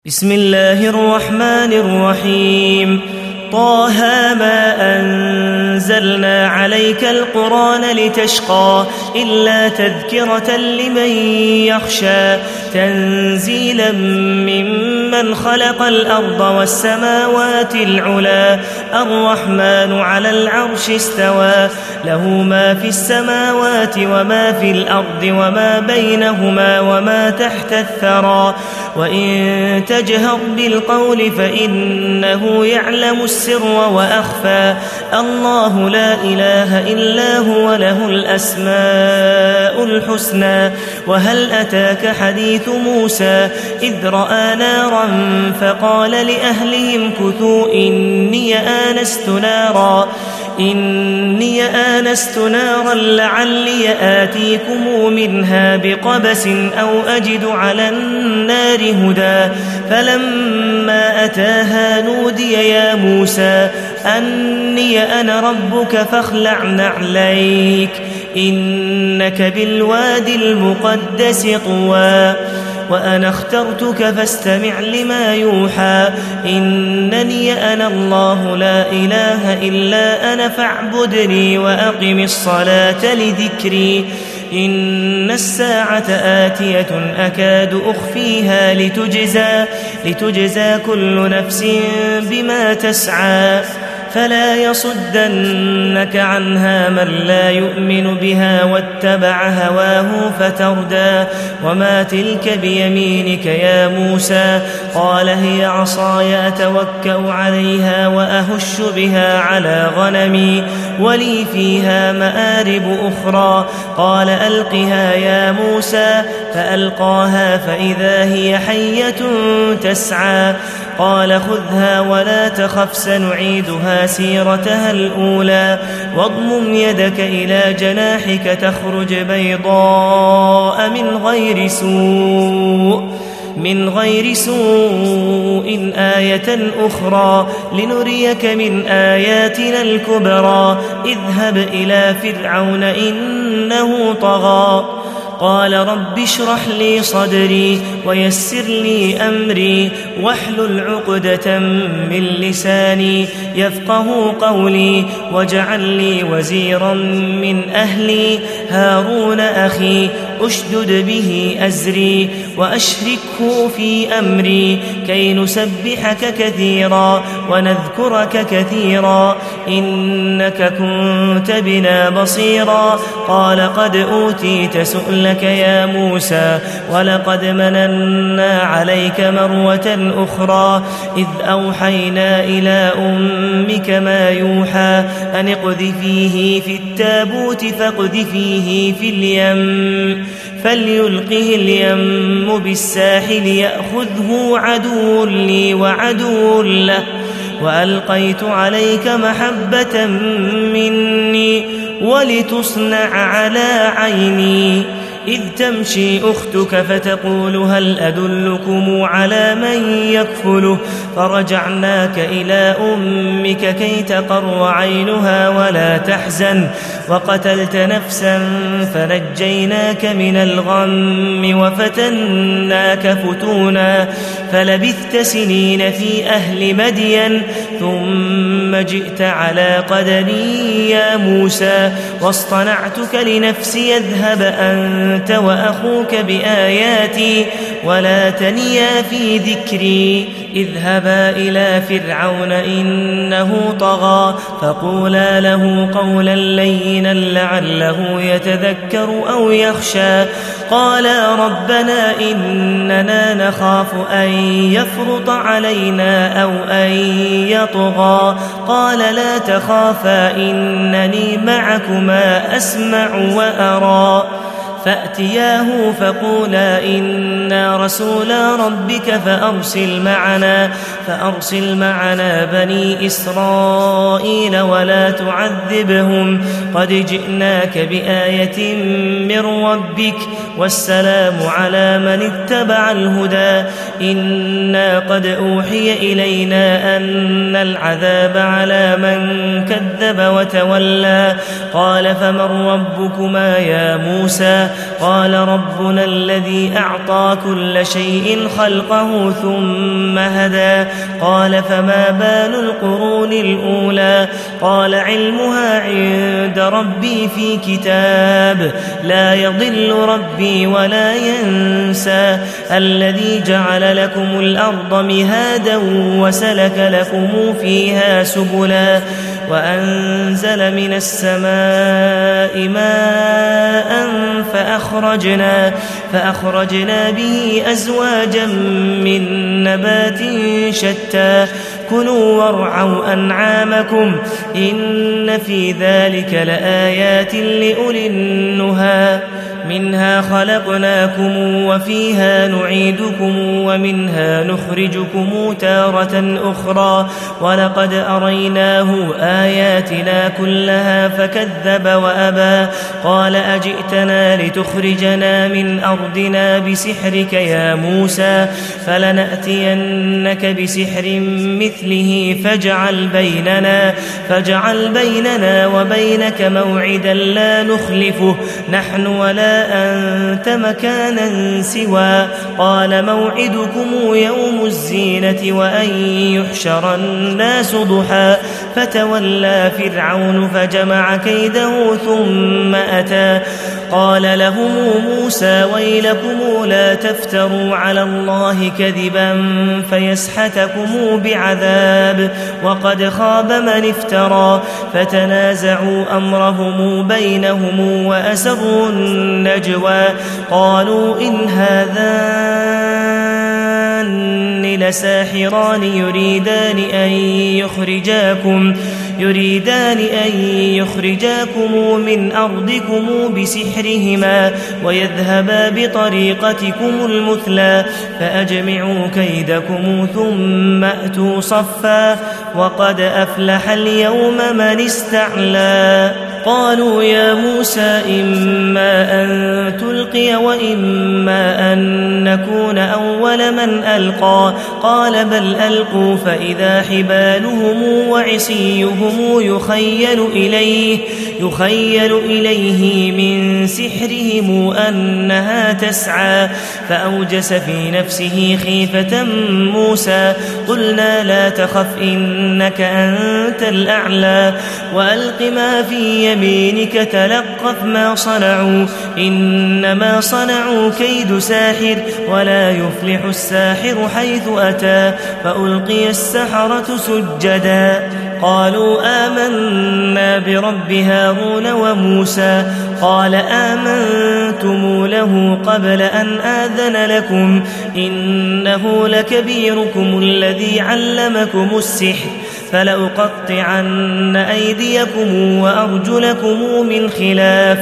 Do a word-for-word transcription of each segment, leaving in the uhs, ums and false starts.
بسم الله الرحمن الرحيم طه ما أنزلنا عليك القرآن لتشقى إلا تذكرة لمن يخشى تنزيلا ممن خلق الأرض والسماوات العلا الرحمن على العرش استوى له ما في السماوات وما في الأرض وما بينهما وما تحت الثرى وإن تجهر بالقول فإنه يعلم السر وأخفى الله لا إله إلا هو له الأسماء الحسنى وهل أتاك حديث موسى إذ رأى نارا فقال لأهلهم كثوا إني آنست نارا إني آنست نارا لعلي آتيكم منها بقبس أو أجد على النار هدى فلما أتاها نودي يا موسى أني أنا ربك فاخلع نعليك إنك بالوادي المقدس طوى وأنا اخترتك فاستمع لما يوحى إنني أنا الله لا إله إلا أنا فاعبدني وأقم الصلاة لذكري إن الساعة آتية أكاد أخفيها لتجزى, لتجزى كل نفس بما تسعى فلا يصدنك عنها من لا يؤمن بها واتبع هواه فتردى وما تلك بيمينك يا موسى قال هي عصاي أتوكأ عليها وأهش بها على غنمي ولي فيها مآرب أخرى قال ألقها يا موسى فألقاها فإذا هي حية تسعى قال خذها ولا تخف سنعيدها سيرتها الأولى واضمم يدك إلى جناحك تخرج بيضاء من غير سوء من غير سوء آية أخرى لنريك من آياتنا الكبرى اذهب إلى فرعون إنه طغى قال رب اشرح لي صدري ويسر لي أمري واحلل عقدة من لساني يفقه قولي واجعل لي وزيرا من أهلي هارون أخي أشدد به أزري وأشركه في أمري كي نسبحك كثيرا ونذكرك كثيرا إنك كنت بنا بصيرا قال قد أوتيت سؤلك يا موسى ولقد مننا عليك مرة أخرى إذ أوحينا إلى أمك ما يوحى أن اقذفيه في التابوت فاقذفيه في اليم فليلقه اليم بالساحل يأخذه عدو لي وعدو له وألقيت عليك محبة مني ولتصنع على عيني إذ تمشي أختك فتقول هل أدلكم على من يكفله فرجعناك إلى أمك كي تقر عينها ولا تحزن وقتلت نفسا فنجيناك من الغم وفتناك فتونا فلبثت سنين في أهل مدين ثم جئت على قدري يا موسى واصطنعتك لنفسي اذهب أنت أنت وأخوك بآياتي ولا تنيا في ذكري اذهبا إلى فرعون إنه طغى فقولا له قولا لينا لعله يتذكر أو يخشى قالا ربنا إننا نخاف أن يفرط علينا أو أن يطغى قال لا تخافا إنني معكما أسمع وأرى فأتياه فقولا إنا رسولا ربك فأرسل معنا, فأرسل معنا بني إسرائيل ولا تعذبهم قد جئناك بآية من ربك والسلام على من اتبع الهدى إنا قد أوحي إلينا أن العذاب على من كذب وتولى قال فمن ربكما يا موسى قال ربنا الذي أعطى كل شيء خلقه ثم هدى قال فما بال القرون الأولى قال علمها عند ربي في كتاب لا يضل ربي ولا ينسى الذي جعل لكم الأرض مهادا وسلك لكم فيها سبلا وأنزل من السماء ماء فأخرجنا, فأخرجنا به أزواجا من نبات شتى كلوا وارعوا أنعامكم إن في ذلك لآيات لأولي النهى منها خلقناكم وفيها نعيدكم ومنها نخرجكم تارة أخرى ولقد أريناه آياتنا كلها فكذب وأبى قال أجئتنا لتخرجنا من أرضنا بسحرك يا موسى فلنأتينك بسحر مثله فاجعل بيننا, فاجعل بيننا وبينك موعدا لا نخلفه نحن ولا أنت مكانا سوى قال موعدكم يوم الزينة وأن يحشر الناس ضحى فتولى فرعون فجمع كيده ثم أتى قال لهم موسى ويلكم لا تفتروا على الله كذبا فيسحتكم بعذاب وقد خاب من افترى فتنازعوا أمرهم بينهم وأسروا النجوى قالوا إن هذان لساحران يريدان أن يخرجاكم يريدان أن يخرجاكم من أرضكم بسحرهما ويذهبا بطريقتكم المثلى فأجمعوا كيدكم ثم أتوا صفا وقد أفلح اليوم من استعلى قالوا يا موسى إما أن تلقي وإما أن نكون أول من ألقى قال بل ألقوا فإذا حبالهم وعصيهم يخيل إليه, يخيل إليه من سحرهم أنها تسعى فأوجس في نفسه خيفة موسى قلنا لا تخف إنك أنت الأعلى وألق ما في يمينك تلقف ما صنعوا إنما صنعوا كيد ساحر ولا يفلح الساحر حيث أتى فألقي السحرة سجدا قالوا آمنا برب هارون وموسى قال آمنتم له قبل أن آذن لكم إنه لكبيركم الذي علمكم السحر فلأقطعن أيديكم وأرجلكم من خلاف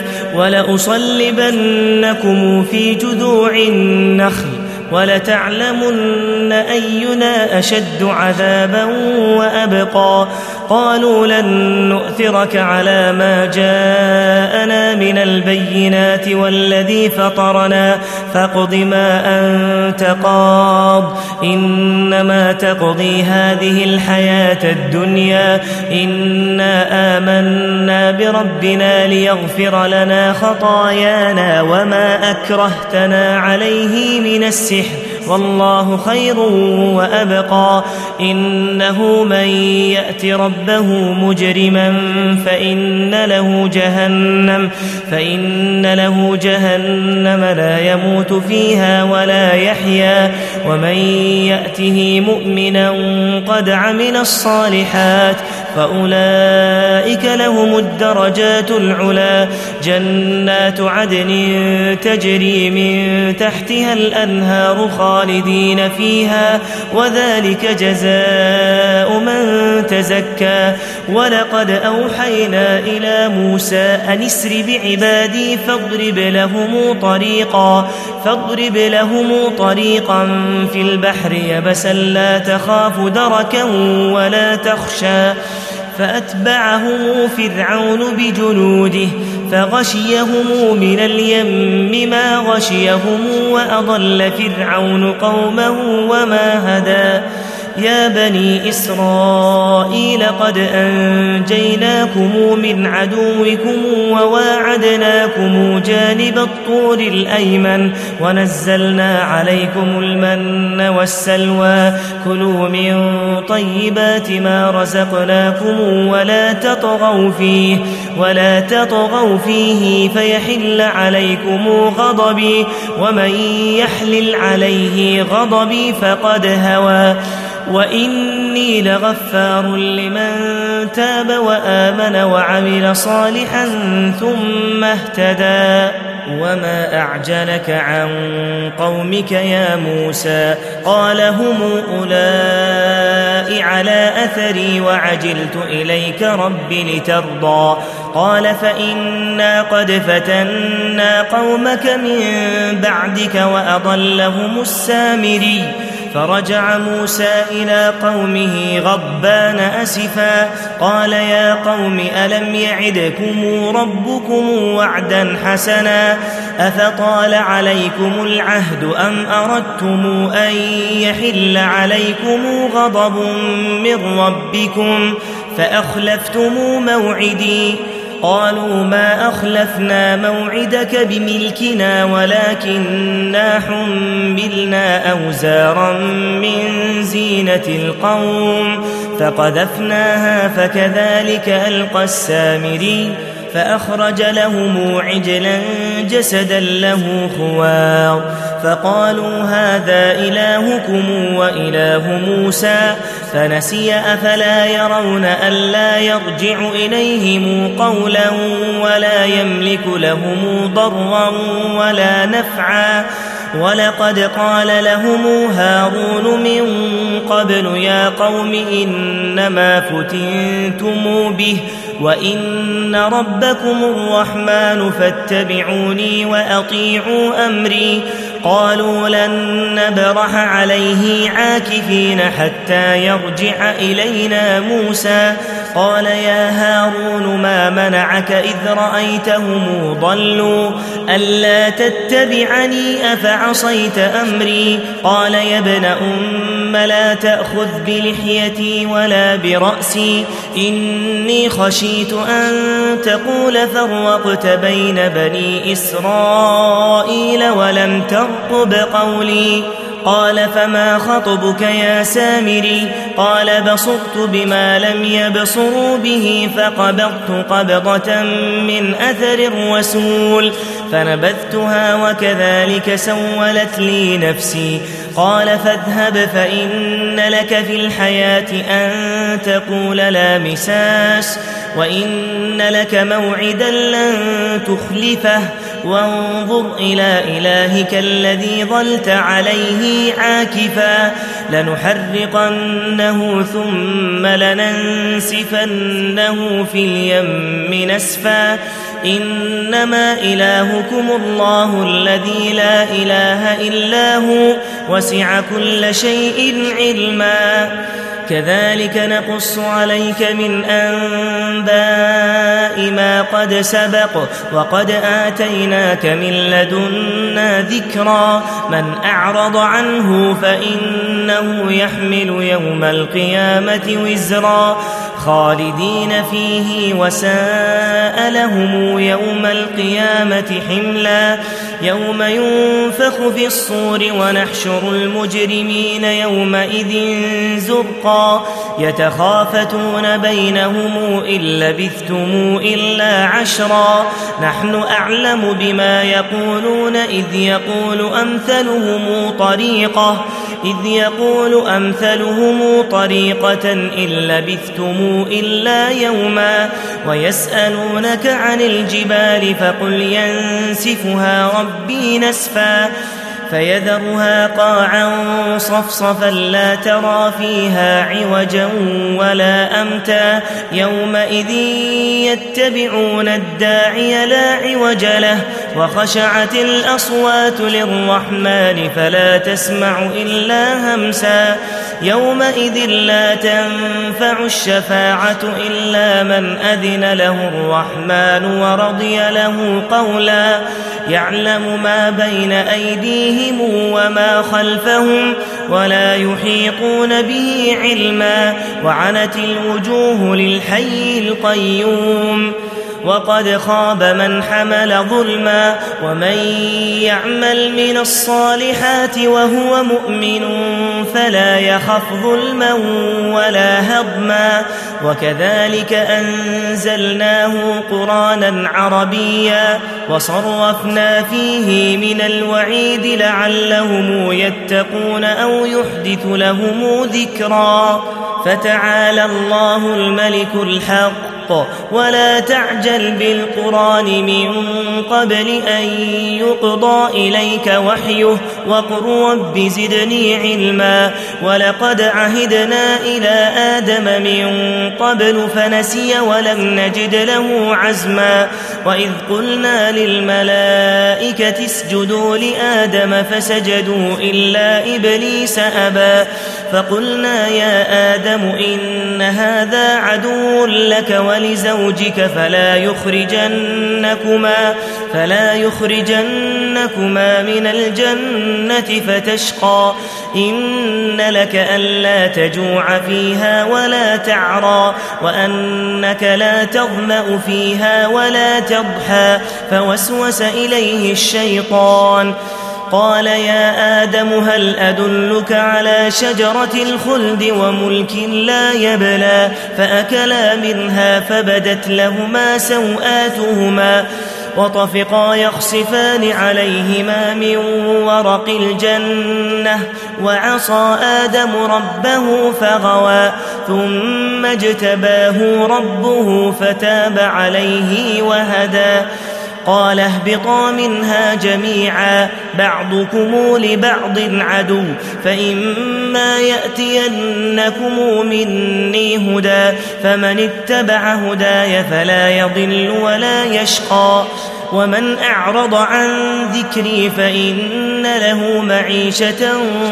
ولأصلبنكم في جذوع النخل ولتعلمن أينا أشد عذابا وأبقى قالوا لن نؤثرك على ما جاءنا من البينات والذي فطرنا فاقض ما أنت قاض إنما تقضي هذه الحياة الدنيا إنا آمنا بربنا ليغفر لنا خطايانا وما أكرهتنا عليه من السحر والله خير وأبقى إنه من يأت ربه مجرما فإن له جهنم فإن له جهنم لا يموت فيها ولا يحيا ومن يأته مؤمنا قد عمل الصالحات فأولئك لهم الدرجات العلا جنات عدن تجري من تحتها الأنهار خالدين فيها وذلك جزاء من تزكى ولقد أوحينا إلى موسى أن اسر بعبادي فاضرب لهم طريقا فاضرب لهم طريقا في البحر يبسا لا تخاف دركا ولا تخشى فأتبعهم فرعون بجنوده فغشيهم من اليم ما غشيهم وأضل فرعون قومه وما هدى يا بني إسرائيل قد أنجيناكم من عدوكم وواعدناكم جانب الطور الأيمن ونزلنا عليكم المن والسلوى كلوا من طيبات ما رزقناكم ولا تطغوا فيه ولا تطغوا فيه فيحل عليكم غضبي ومن يحلل عليه غضبي فقد هوى وإني لغفار لمن تاب وآمن وعمل صالحا ثم اهتدى وما أعجلك عن قومك يا موسى قال هم أولئك على أثري وعجلت إليك رب لترضى قال فإنا قد فتنا قومك من بعدك وأضلهم السامري فرجع موسى إلى قومه غضبان أسفا قال يا قوم ألم يعدكم ربكم وعدا حسنا أفطال عليكم العهد أم أردتم أن يحل عليكم غضب من ربكم فأخلفتم موعدي قالوا ما أخلفنا موعدك بملكنا ولكننا حملنا أوزارا من زينة القوم فقذفناها فكذلك ألقى السامري فأخرج لهم عجلا جسدا له خوار فقالوا هذا إلهكم وإله موسى فنسي أفلا يرون ألا يرجع إليهم قولا ولا يملك لهم ضرا ولا نفعا ولقد قال لهم هارون من قبل يا قوم إنما فتنتم به وإن ربكم الرحمن فاتبعوني وأطيعوا أمري قالوا لن نبرح عليه عاكفين حتى يرجع إلينا موسى قال يا هارون ما منعك إذ رأيتهم ضلوا ألا تتبعني أفعصيت أمري قال يا ابن أم لا تأخذ بلحيتي ولا برأسي إني خشيت أن تقول فرقت بين بني إسرائيل ولم ترقب قولي قال فما خطبك يا سامري قال بصرت بما لم يبصروا به فقبضت قبضة من أثر الرسول فنبذتها وكذلك سولت لي نفسي قال فاذهب فإن لك في الحياة أن تقول لا مساس وإن لك موعدا لن تخلفه وانظر إلى إلهك الذي ظلت عليه عاكفا لنحرقنه ثم لننسفنه في اليم نسفا إنما إلهكم الله الذي لا إله إلا هو وسع كل شيء علما كذلك نقص عليك من أنباء ما قد سبق وقد آتيناك من لدنا ذكرا من أعرض عنه فإنه يحمل يوم القيامة وزرا خالدين فيه وساء لهم يوم القيامة حملا يوم ينفخ في الصور ونحشر المجرمين يومئذ زرقا يتخافتون بينهم إن لبثتم إلا عشرا نحن أعلم بما يقولون إذ يقول أمثلهم طريقة إذ يقول أمثلهم طريقة إن لبثتم إلا يوما ويسألونك عن الجبال فقل ينسفها ربي نسفا فيذرها قاعا صفصفا لا ترى فيها عوجا ولا أمتا يومئذ يتبعون الداعي لا عوج له وخشعت الأصوات للرحمن فلا تسمع إلا همسا يومئذ لا تنفع الشفاعة إلا من أذن له الرحمن ورضي له قولا يعلم ما بين أيديهم وما خلفهم ولا يحيطون به علما وعنت الوجوه للحي القيوم وقد خاب من حمل ظلما ومن يعمل من الصالحات وهو مؤمن فلا يخف ظلما ولا هضما وكذلك أنزلناه قرآنا عربيا وصرفنا فيه من الوعيد لعلهم يتقون أو يحدث لهم ذكرا فتعالى الله الملك الحق ولا تعجل بالقرآن من قبل أن يقضى إليك وحيه وقل رب زدني علما ولقد عهدنا إلى آدم من قبل فنسي ولم نجد له عزما وإذ قلنا للملائكة اسجدوا لآدم فسجدوا إلا إبليس أبى فقلنا يا آدم إن هذا عدو لك ولزوجك فلا يخرجنكما فلا يخرجنكما من الجنة فتشقى إن لك ألا تجوع فيها ولا تعرى وأنك لا تظمأ فيها ولا تضحى فوسوس إليه الشيطان قال يا آدم هل أدلك على شجرة الخلد وملك لا يبلى فأكلا منها فبدت لهما سوآتهما وطفقا يخصفان عليهما من ورق الجنة وعصى آدم ربه فغوى ثم اجتباه ربه فتاب عليه وهدى قال اهبطا منها جميعا بعضكم لبعض عدو فإما يأتينكم مني هدى فمن اتبع هداي فلا يضل ولا يشقى ومن أعرض عن ذكري فإن له معيشة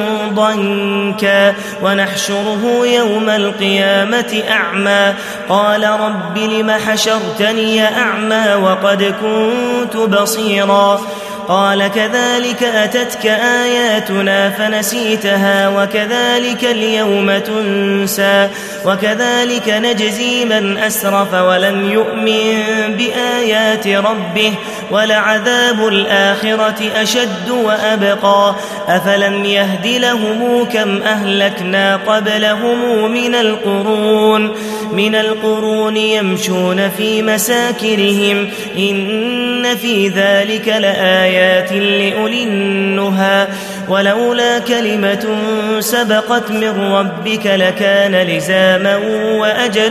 ضنكا ونحشره يوم القيامة أعمى قال رب لم حشرتني أعمى وقد كنت بصيرا قال كذلك أتتك آياتنا فنسيتها وكذلك اليوم تنسى وكذلك نجزي من أسرف ولم يؤمن بآيات ربه ولعذاب الآخرة أشد وأبقى أفلم يهد لهم كم أهلكنا قبلهم من القرون من القرون يمشون في مساكنهم إن في ذلك لآيات لأولي النهى ولولا كلمة سبقت من ربك لكان لزاما وأجل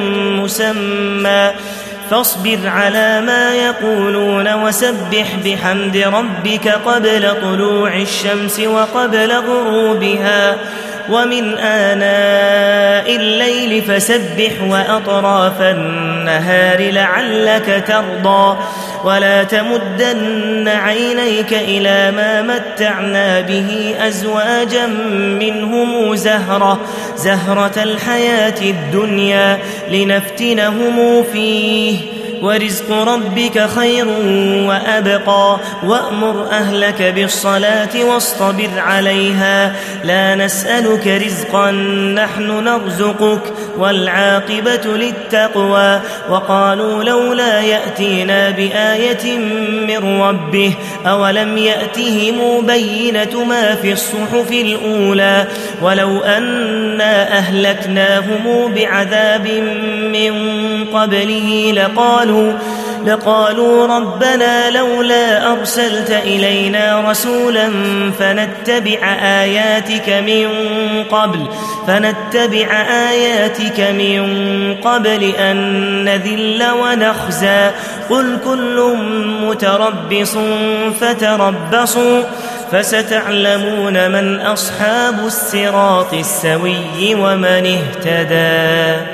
مسمى فاصبر على ما يقولون وسبح بحمد ربك قبل طلوع الشمس وقبل غروبها ومن آناء الليل فسبح وأطراف النهار لعلك ترضى ولا تمدن عينيك إلى ما متعنا به أزواجا منهم زهرة زهرة الحياة الدنيا لنفتنهم فيه ورزق ربك خير وأبقى وأمر أهلك بالصلاة واصطبر عليها لا نسألك رزقا نحن نرزقك والعاقبة للتقوى وقالوا لولا يأتينا بآية من ربه أولم يأتهم بينة ما في الصحف الأولى ولو أنا أهلكناهم بعذاب من قبله لقالوا لقالوا ربنا لولا أرسلت إلينا رسولا فنتبع آياتك من قبل فنتبع آياتك من قبل أن نذل ونخزى قل كل متربص فتربصوا فستعلمون من أصحاب الصراط السوي ومن اهتدى.